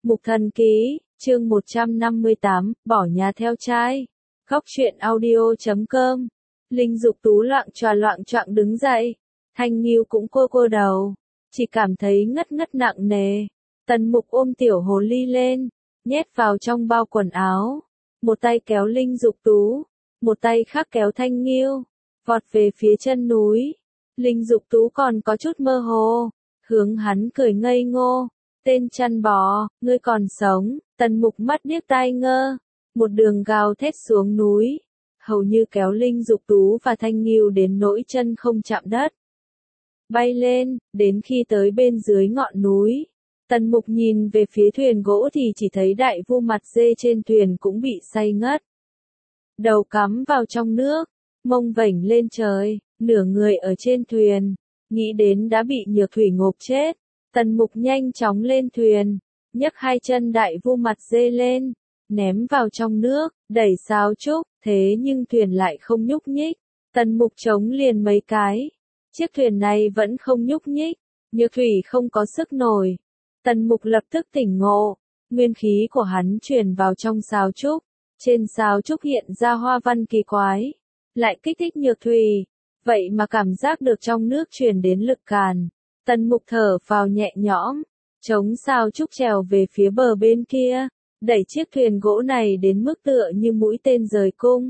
Mục Thần Ký, chương 158, bỏ nhà theo trai. Góc truyện audio.com. Linh Dục Tú loạng choạng đứng dậy. Thanh Nghiêu cũng cô đầu, chỉ cảm thấy ngất nặng nề. Tần Mục ôm tiểu hồ ly lên, nhét vào trong bao quần áo. Một tay kéo Linh Dục Tú, một tay khác kéo Thanh Nghiêu, vọt về phía chân núi. Linh Dục Tú còn có chút mơ hồ, hướng hắn cười ngây ngô. Tên chăn bò, ngươi còn sống. Tần Mục mắt điếc tai ngơ, một đường gào thét xuống núi, hầu như kéo Linh Dục Tú và Thanh Nghiêu đến nỗi chân không chạm đất. Bay lên, đến khi tới bên dưới ngọn núi, Tần Mục nhìn về phía thuyền gỗ thì chỉ thấy đại vu mặt dê trên thuyền cũng bị say ngất. Đầu cắm vào trong nước, mông vểnh lên trời, nửa người ở trên thuyền, nghĩ đến đã bị Nhược Thủy ngộp chết. Tần Mục nhanh chóng lên thuyền, nhấc hai chân đại vu mặt dê lên, ném vào trong nước, đẩy sáo trúc, thế nhưng thuyền lại không nhúc nhích. Tần Mục chống liền mấy cái, chiếc thuyền này vẫn không nhúc nhích, Nhược Thủy không có sức nổi. Tần Mục lập tức tỉnh ngộ, nguyên khí của hắn truyền vào trong sáo trúc, trên sáo trúc hiện ra hoa văn kỳ quái, lại kích thích Nhược Thủy, vậy mà cảm giác được trong nước truyền đến lực càn. Tần Mục thở phào nhẹ nhõm, chống sáo trúc trèo về phía bờ bên kia, đẩy chiếc thuyền gỗ này đến mức tựa như mũi tên rời cung.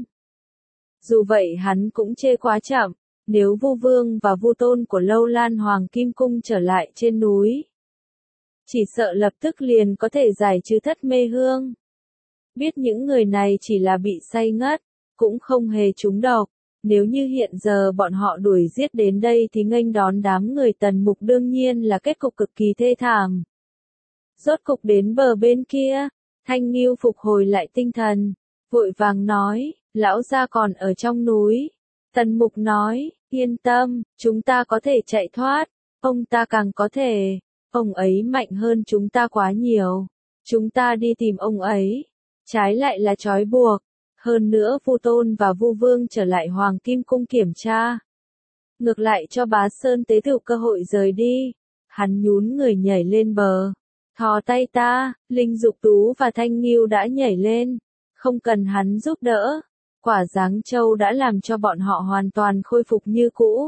Dù vậy hắn cũng chê quá chậm, nếu Vu Vương và Vu Tôn của Lâu Lan Hoàng Kim Cung trở lại trên núi, chỉ sợ lập tức liền có thể giải trừ Thất Mê Hương. Biết những người này chỉ là bị say ngất, cũng không hề trúng độc. Nếu như hiện giờ bọn họ đuổi giết đến đây thì nghênh đón đám người Tần Mục đương nhiên là kết cục cực kỳ thê thảm. Rốt cục đến bờ bên kia, Thanh Nghiêu phục hồi lại tinh thần, vội vàng nói, lão gia còn ở trong núi. Tần Mục nói, yên tâm, chúng ta có thể chạy thoát, ông ta càng có thể, ông ấy mạnh hơn chúng ta quá nhiều, chúng ta đi tìm ông ấy, trái lại là trói buộc. Hơn nữa Vu Tôn và Vu Vương trở lại Hoàng Kim Cung kiểm tra, ngược lại cho Bá Sơn tế tự cơ hội rời đi. Hắn nhún người nhảy lên bờ, thò tay ta, Linh Dục Tú và Thanh Nghiêu đã nhảy lên, không cần hắn giúp đỡ. Quả Giáng Châu đã làm cho bọn họ hoàn toàn khôi phục như cũ.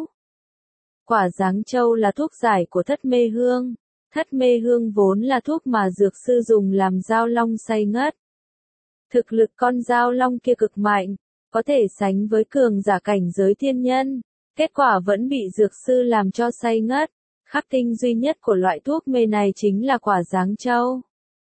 Quả Giáng Châu là thuốc giải của Thất Mê Hương. Thất Mê Hương vốn là thuốc mà dược sư dùng làm dao long say ngất. Thực lực con dao long kia cực mạnh, có thể sánh với cường giả cảnh giới thiên nhân, kết quả vẫn bị dược sư làm cho say ngất. Khắc tinh duy nhất của loại thuốc mê này chính là quả Giáng Châu.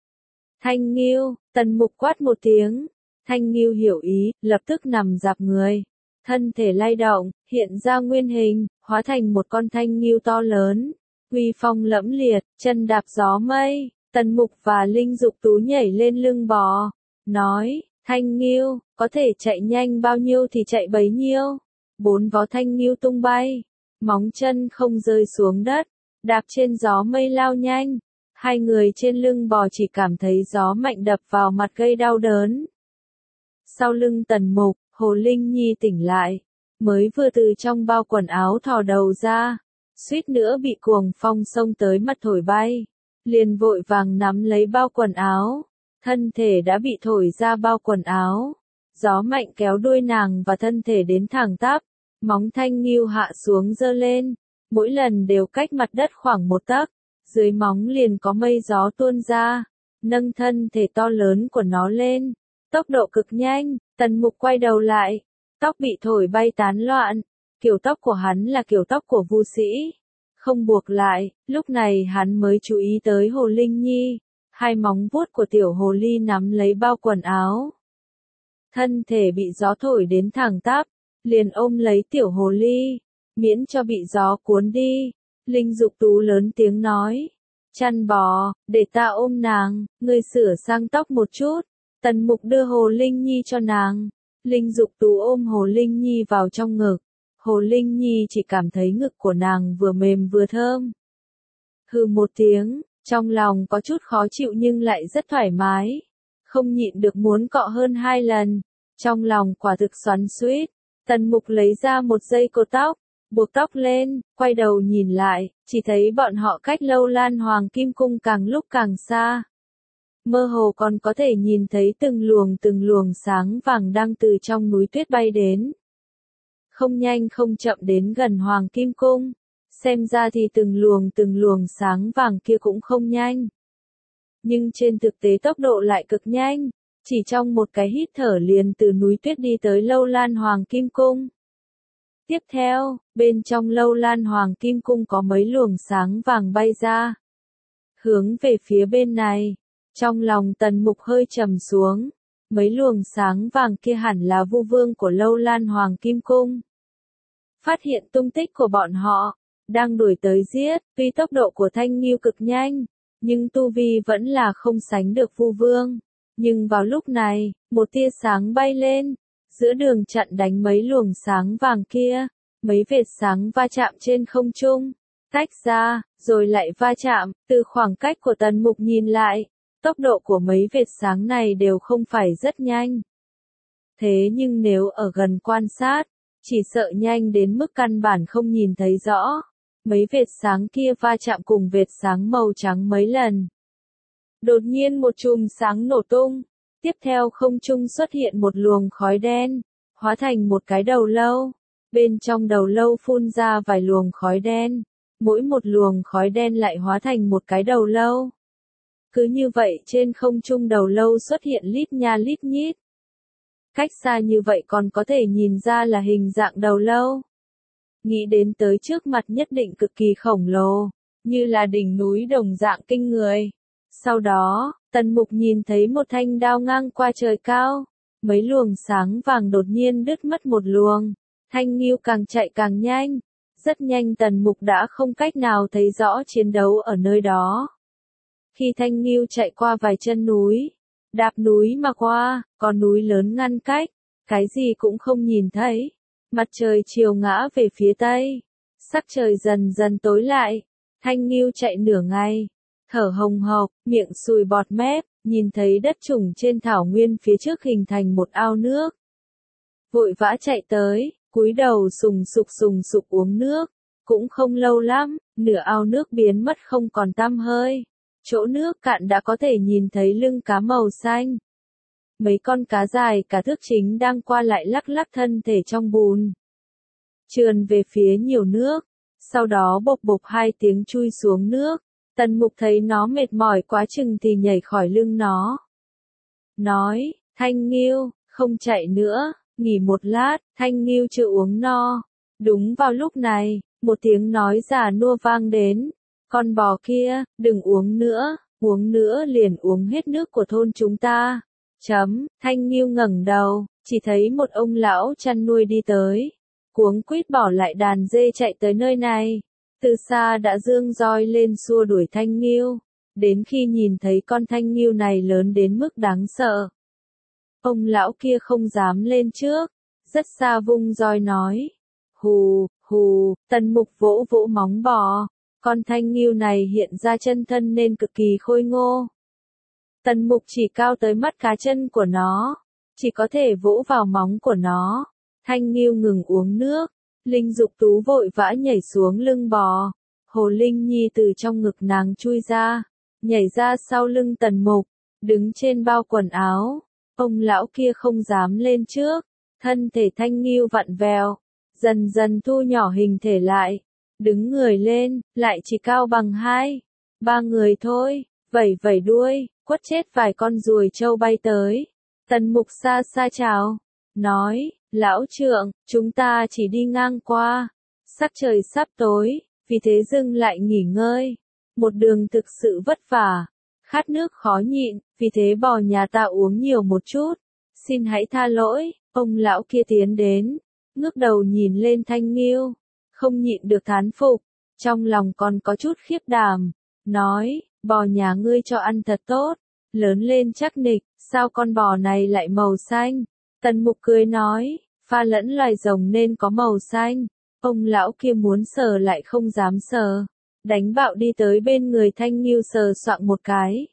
Thanh Nghiêu, Tần Mục quát một tiếng, Thanh Nghiêu hiểu ý, lập tức nằm dạp người, thân thể lay động, hiện ra nguyên hình, hóa thành một con thanh nghiêu to lớn, uy phong lẫm liệt, chân đạp gió mây. Tần Mục và Linh Dục Tú nhảy lên lưng bò, nói, Thanh Nghiêu, có thể chạy nhanh bao nhiêu thì chạy bấy nhiêu. Bốn vó Thanh Nghiêu tung bay, móng chân không rơi xuống đất, đạp trên gió mây lao nhanh. Hai người trên lưng bò chỉ cảm thấy gió mạnh đập vào mặt gây đau đớn. Sau lưng Tần Mục, Hồ Linh Nhi tỉnh lại, mới vừa từ trong bao quần áo thò đầu ra, suýt nữa bị cuồng phong xông tới mặt thổi bay, liền vội vàng nắm lấy bao quần áo. Thân thể đã bị thổi ra bao quần áo, gió mạnh kéo đuôi nàng và thân thể đến thẳng tắp, móng Thanh Nghiêu hạ xuống giơ lên, mỗi lần đều cách mặt đất khoảng 1 tấc, dưới móng liền có mây gió tuôn ra, nâng thân thể to lớn của nó lên, tốc độ cực nhanh. Tần Mục quay đầu lại, tóc bị thổi bay tán loạn, kiểu tóc của hắn là kiểu tóc của Vu sĩ, không buộc lại. Lúc này hắn mới chú ý tới Hồ Linh Nhi. Hai móng vuốt của tiểu hồ ly nắm lấy bao quần áo. Thân thể bị gió thổi đến thẳng tắp, liền ôm lấy tiểu hồ ly, miễn cho bị gió cuốn đi. Linh Dục Tú lớn tiếng nói, chăn bò, để ta ôm nàng, ngươi sửa sang tóc một chút. Tần Mục đưa Hồ Linh Nhi cho nàng. Linh Dục Tú ôm Hồ Linh Nhi vào trong ngực. Hồ Linh Nhi chỉ cảm thấy ngực của nàng vừa mềm vừa thơm. Hừ một tiếng. Trong lòng có chút khó chịu nhưng lại rất thoải mái, không nhịn được muốn cọ hơn 2 lần, trong lòng quả thực xoắn xuýt. Tần Mục lấy ra một dây cột tóc, buộc tóc lên, quay đầu nhìn lại, chỉ thấy bọn họ cách Lâu Lan Hoàng Kim Cung càng lúc càng xa. Mơ hồ còn có thể nhìn thấy từng luồng sáng vàng đang từ trong núi tuyết bay đến. Không nhanh không chậm đến gần Hoàng Kim Cung. Xem ra thì từng luồng sáng vàng kia cũng không nhanh. Nhưng trên thực tế tốc độ lại cực nhanh. Chỉ trong một cái hít thở liền từ núi tuyết đi tới Lâu Lan Hoàng Kim Cung. Tiếp theo, bên trong Lâu Lan Hoàng Kim Cung có mấy luồng sáng vàng bay ra. Hướng về phía bên này. Trong lòng Tần Mục hơi trầm xuống. Mấy luồng sáng vàng kia hẳn là vu vương của Lâu Lan Hoàng Kim Cung. Phát hiện tung tích của bọn họ, đang đuổi tới giết, tuy tốc độ của Thanh Nghiêu cực nhanh, nhưng tu vi vẫn là không sánh được vu vương. Nhưng vào lúc này, một tia sáng bay lên, giữa đường chặn đánh mấy luồng sáng vàng kia, mấy vệt sáng va chạm trên không trung, tách ra, rồi lại va chạm, từ khoảng cách của Tần Mục nhìn lại, tốc độ của mấy vệt sáng này đều không phải rất nhanh. Thế nhưng nếu ở gần quan sát, chỉ sợ nhanh đến mức căn bản không nhìn thấy rõ. Mấy vệt sáng kia va chạm cùng vệt sáng màu trắng mấy lần. Đột nhiên một chùm sáng nổ tung. Tiếp theo không trung xuất hiện một luồng khói đen, hóa thành một cái đầu lâu. Bên trong đầu lâu phun ra vài luồng khói đen. Mỗi một luồng khói đen lại hóa thành một cái đầu lâu. Cứ như vậy trên không trung đầu lâu xuất hiện lít nha lít nhít. Cách xa như vậy còn có thể nhìn ra là hình dạng đầu lâu. Nghĩ đến tới trước mặt nhất định cực kỳ khổng lồ, như là đỉnh núi đồng dạng kinh người. Sau đó, Tần Mục nhìn thấy một thanh đao ngang qua trời cao. Mấy luồng sáng vàng đột nhiên đứt mất một luồng. Thanh Nghiêu càng chạy càng nhanh. Rất nhanh Tần Mục đã không cách nào thấy rõ chiến đấu ở nơi đó. Khi Thanh Nghiêu chạy qua vài chân núi, đạp núi mà qua, có núi lớn ngăn cách, cái gì cũng không nhìn thấy. Mặt trời chiều ngã về phía tây, sắc trời dần dần tối lại. Thanh Nghiêu chạy nửa ngày, thở hồng hộc, miệng sùi bọt mép, nhìn thấy đất trũng trên thảo nguyên phía trước hình thành một ao nước. Vội vã chạy tới, cúi đầu sùng sục uống nước, cũng không lâu lắm, nửa ao nước biến mất không còn tăm hơi. Chỗ nước cạn đã có thể nhìn thấy lưng cá màu xanh. Mấy con cá dài cả thước chính đang qua lại lắc lắc thân thể trong bùn. Trườn về phía nhiều nước, sau đó bộp bộp hai tiếng chui xuống nước. Tần Mục thấy nó mệt mỏi quá chừng thì nhảy khỏi lưng nó. Nói, Thanh Nghiêu, không chạy nữa, nghỉ một lát, Thanh Nghiêu chưa uống no. Đúng vào lúc này, một tiếng nói già nua vang đến. Con bò kia, đừng uống nữa liền uống hết nước của thôn chúng ta. Thanh Nghiêu ngẩng đầu, chỉ thấy một ông lão chăn nuôi đi tới. Cuống quýt bỏ lại đàn dê chạy tới nơi này. Từ xa đã giương roi lên xua đuổi Thanh Nghiêu. Đến khi nhìn thấy con Thanh Nghiêu này lớn đến mức đáng sợ. Ông lão kia không dám lên trước. Rất xa vung roi nói. Hù, hù, Tần Mục vỗ vỗ móng bò. Con Thanh Nghiêu này hiện ra chân thân nên cực kỳ khôi ngô. Tần Mục chỉ cao tới mắt cá chân của nó, chỉ có thể vỗ vào móng của nó. Thanh Nghiêu ngừng uống nước, Linh Dục Tú vội vã nhảy xuống lưng bò. Hồ Linh Nhi từ trong ngực nàng chui ra, nhảy ra sau lưng Tần Mục, đứng trên bao quần áo. Ông lão kia không dám lên trước, thân thể Thanh Nghiêu vặn vẹo, dần dần thu nhỏ hình thể lại. Đứng người lên, lại chỉ cao bằng 2-3 người thôi, vẩy vẩy đuôi, quất chết vài con ruồi trâu bay tới. Tần Mục xa xa chào, nói, lão trượng, chúng ta chỉ đi ngang qua, sắc trời sắp tối, vì thế dừng lại nghỉ ngơi. Một đường thực sự vất vả, khát nước khó nhịn, vì thế bò nhà ta uống nhiều một chút, xin hãy tha lỗi. Ông lão kia tiến đến, ngước đầu nhìn lên Thanh Nghiêu. Không nhịn được thán phục, trong lòng còn có chút khiếp đảm, nói, bò nhà ngươi cho ăn thật tốt, lớn lên chắc nịch, sao con bò này lại màu xanh? Tần Mục cười nói, pha lẫn loài rồng nên có màu xanh. Ông lão kia muốn sờ lại không dám sờ, đánh bạo đi tới bên người Thanh Nghiêu sờ soạng một cái.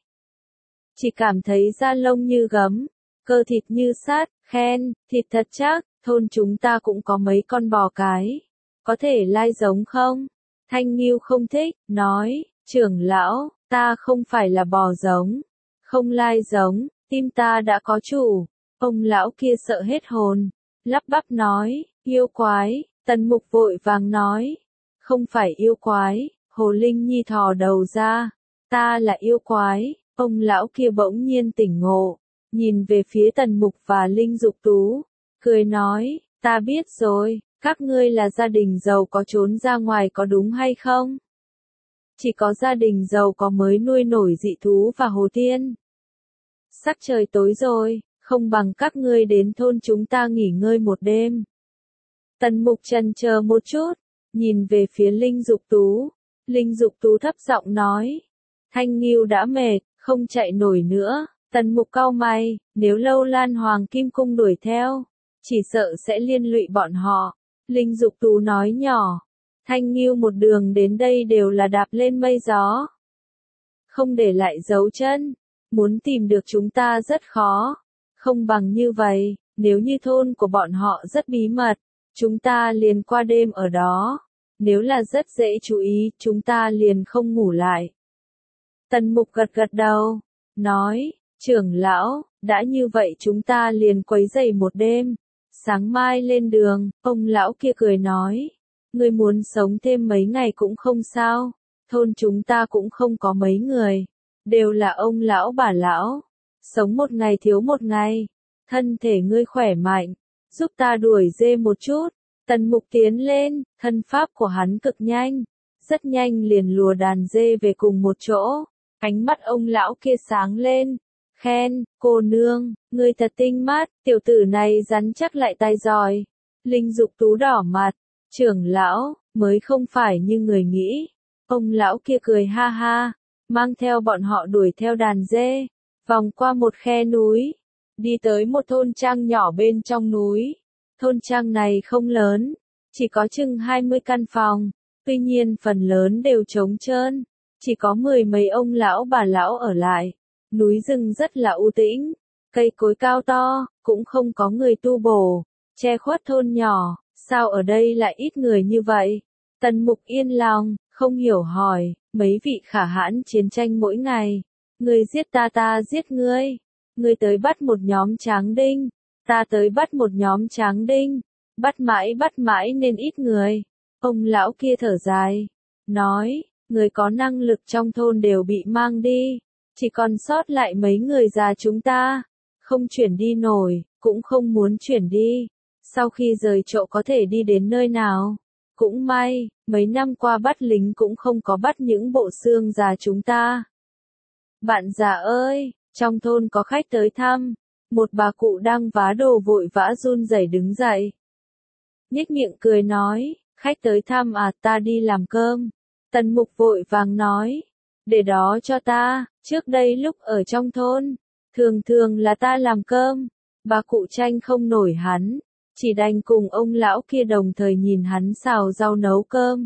Chỉ cảm thấy da lông như gấm, cơ thịt như sắt, khen, thịt thật chắc, thôn chúng ta cũng có mấy con bò cái. Có thể lai giống không? Thanh Nghiêu không thích, nói, trưởng lão, ta không phải là bò giống. không lai giống, tim ta đã có chủ. Ông lão kia sợ hết hồn, lắp bắp nói, yêu quái. Tần Mục vội vàng nói, không phải yêu quái. Hồ Linh Nhi thò đầu ra, ta là yêu quái. Ông lão kia bỗng nhiên tỉnh ngộ, nhìn về phía Tần Mục và Linh Dục Tú, cười nói, ta biết rồi, các ngươi là gia đình giàu có trốn ra ngoài có đúng hay không? Chỉ có gia đình giàu có mới nuôi nổi dị thú và hồ tiên. Sắc trời tối rồi, không bằng các ngươi đến thôn chúng ta nghỉ ngơi một đêm. Tần Mục chần chờ một chút, nhìn về phía Linh Dục Tú. Linh Dục Tú thấp giọng nói, Thanh Nghiêu đã mệt, không chạy nổi nữa. Tần Mục cau mày, nếu Lâu Lan Hoàng Kim Cung đuổi theo, chỉ sợ sẽ liên lụy bọn họ. Linh Dục Tú nói nhỏ, Thanh Nghiêu một đường đến đây đều là đạp lên mây gió, không để lại dấu chân, muốn tìm được chúng ta rất khó. Không bằng như vậy, nếu như thôn của bọn họ rất bí mật, chúng ta liền qua đêm ở đó. Nếu là rất dễ chú ý, chúng ta liền không ngủ lại. Tần Mục gật gật đầu, nói, trưởng lão, đã như vậy chúng ta liền quấy rầy một đêm. Sáng mai lên đường. Ông lão kia cười nói, ngươi muốn sống thêm mấy ngày cũng không sao. Thôn chúng ta cũng không có mấy người, đều là ông lão bà lão. Sống một ngày thiếu một ngày. Thân thể ngươi khỏe mạnh, giúp ta đuổi dê một chút. Tần Mục tiến lên, thân pháp của hắn cực nhanh, rất nhanh liền lùa đàn dê về cùng một chỗ. Ánh mắt ông lão kia sáng lên, khen, cô nương, ngươi thật tinh mắt, tiểu tử này rắn chắc lại tài giỏi. Linh Dục Tú đỏ mặt, trưởng lão, mới không phải như người nghĩ. Ông lão kia cười ha ha, mang theo bọn họ đuổi theo đàn dê, vòng qua một khe núi, đi tới một thôn trang nhỏ bên trong núi. Thôn trang này không lớn, chỉ có chừng 20 căn phòng, tuy nhiên phần lớn đều trống trơn, chỉ có 10 mấy ông lão bà lão ở lại. Núi rừng rất là u tĩnh, cây cối cao to, cũng không có người tu bổ, che khuất thôn nhỏ, sao ở đây lại ít người như vậy? Tần Mục yên lòng, không hiểu hỏi, mấy vị khả hãn chiến tranh mỗi ngày, ngươi giết ta ta giết ngươi, ngươi tới bắt một nhóm tráng đinh, ta tới bắt một nhóm tráng đinh, bắt mãi nên ít người. Ông lão kia thở dài, nói, người có năng lực trong thôn đều bị mang đi, chỉ còn sót lại mấy người già chúng ta, không chuyển đi nổi, cũng không muốn chuyển đi. Sau khi rời chỗ có thể đi đến nơi nào? Cũng may, mấy năm qua bắt lính cũng không có bắt những bộ xương già chúng ta. Bạn già ơi, trong thôn có khách tới thăm. Một bà cụ đang vá đồ vội vã run rẩy đứng dậy. Nhếch miệng cười nói, khách tới thăm à, ta đi làm cơm. Tần Mục vội vàng nói, để đó cho ta, trước đây lúc ở trong thôn, thường là ta làm cơm. Bà cụ tranh không nổi hắn, chỉ đành cùng ông lão kia đồng thời nhìn hắn xào rau nấu cơm.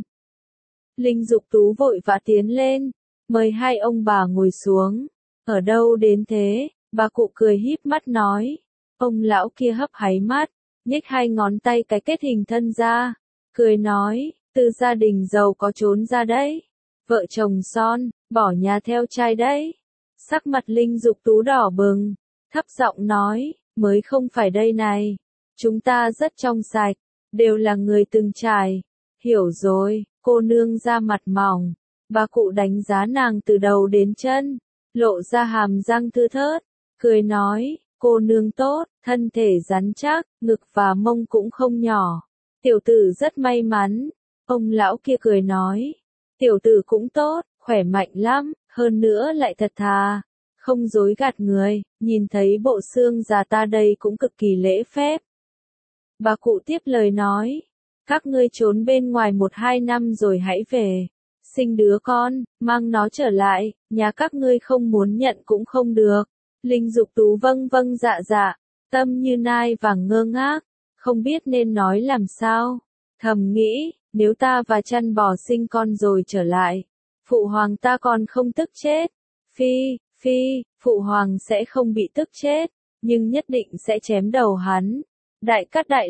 Linh Dục Tú vội vã tiến lên, mời hai ông bà ngồi xuống. Ở đâu đến thế? Bà cụ cười híp mắt nói. Ông lão kia hấp háy mắt, nhếch hai ngón tay cái kết hình thân ra, cười nói, từ gia đình giàu có trốn ra đấy. Vợ chồng son, bỏ nhà theo trai đấy. Sắc mặt Linh Dục Tú đỏ bừng, thấp giọng nói, mới không phải đây này. Chúng ta rất trong sạch, đều là người từng trải. Hiểu rồi, cô nương da mặt mỏng. Bà cụ đánh giá nàng từ đầu đến chân, lộ ra hàm răng thưa thớt, cười nói, cô nương tốt, thân thể rắn chắc, ngực và mông cũng không nhỏ. Tiểu tử rất may mắn. Ông lão kia cười nói, tiểu tử cũng tốt, khỏe mạnh lắm, hơn nữa lại thật thà, không dối gạt người, nhìn thấy bộ xương già ta đây cũng cực kỳ lễ phép. Bà cụ tiếp lời nói, các ngươi trốn bên ngoài 1-2 năm rồi hãy về, sinh đứa con, mang nó trở lại, nhà các ngươi không muốn nhận cũng không được. Linh Dục Tú vâng vâng dạ dạ, tâm như nai vàng ngơ ngác, không biết nên nói làm sao. Thầm nghĩ, nếu ta và chăn bò sinh con rồi trở lại, phụ hoàng ta còn không tức chết. Phi, phụ hoàng sẽ không bị tức chết, nhưng nhất định sẽ chém đầu hắn. Đại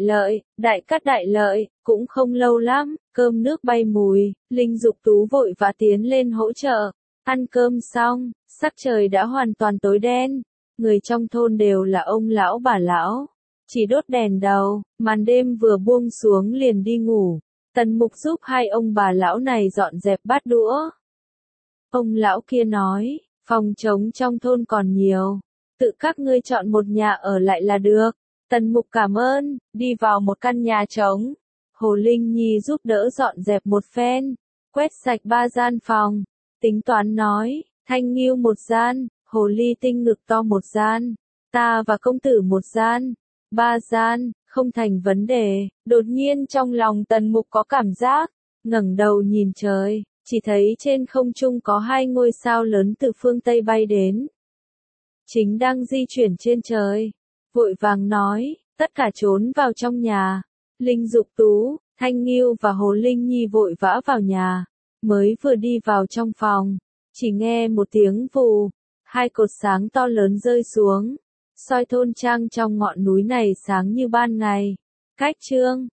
cát đại lợi, cũng không lâu lắm, cơm nước bay mùi, Linh Dục Tú vội vã tiến lên hỗ trợ. Ăn cơm xong, Sắc trời đã hoàn toàn tối đen, người trong thôn đều là ông lão bà lão, chỉ đốt đèn đầu, màn đêm vừa buông xuống liền đi ngủ. Tần Mục giúp hai ông bà lão này dọn dẹp bát đũa. Ông lão kia nói, phòng trống trong thôn còn nhiều, tự các ngươi chọn một nhà ở lại là được. Tần Mục cảm ơn, đi vào một căn nhà trống. Hồ Linh Nhi giúp đỡ dọn dẹp một phen, quét sạch 3 gian phòng. Tính toán nói, Thanh Nghiêu một gian, Hồ Ly Tinh ngực to một gian, ta và công tử một gian, 3 gian, không thành vấn đề. Đột nhiên trong lòng Tần Mục có cảm giác, ngẩng đầu nhìn trời, chỉ thấy trên không trung có 2 ngôi sao lớn từ phương Tây bay đến. Chính đang di chuyển trên trời. Vội vàng nói, tất cả trốn vào trong nhà. Linh Dục Tú, Thanh Nghiêu và Hồ Linh Nhi vội vã vào nhà. Mới vừa đi vào trong phòng, chỉ nghe một tiếng vù, 2 cột sáng to lớn rơi xuống, soi thôn trang trong ngọn núi này sáng như ban ngày. Cách chương